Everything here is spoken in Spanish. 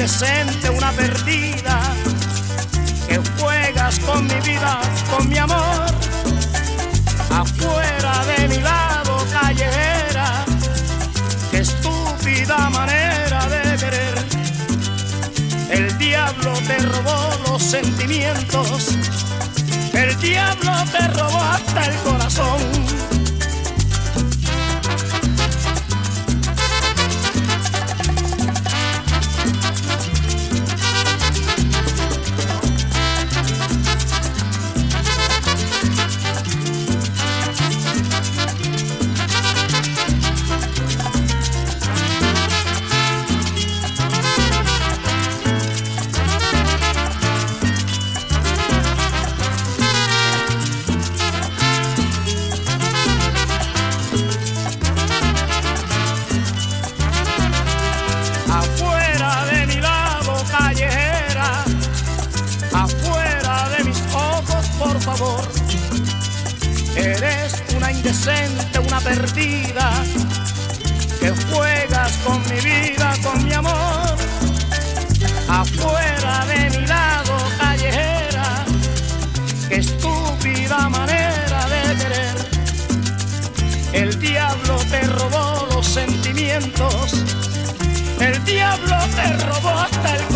indecente, una perdida, que juegas con mi vida, con mi amor. Afuera de mi lado, callejera, qué estúpida manera de querer. El diablo te robó los sentimientos, el diablo te robó hasta el corazón. Afuera de mi lado, callejera, afuera de mis ojos, por favor. Eres una indecente, una perdida, que juegas con mi vida, con mi amor. Afuera de mi lado, callejera, qué estúpida manera de querer. El diablo te robó los sentimientos, el diablo te robó hasta el corazón.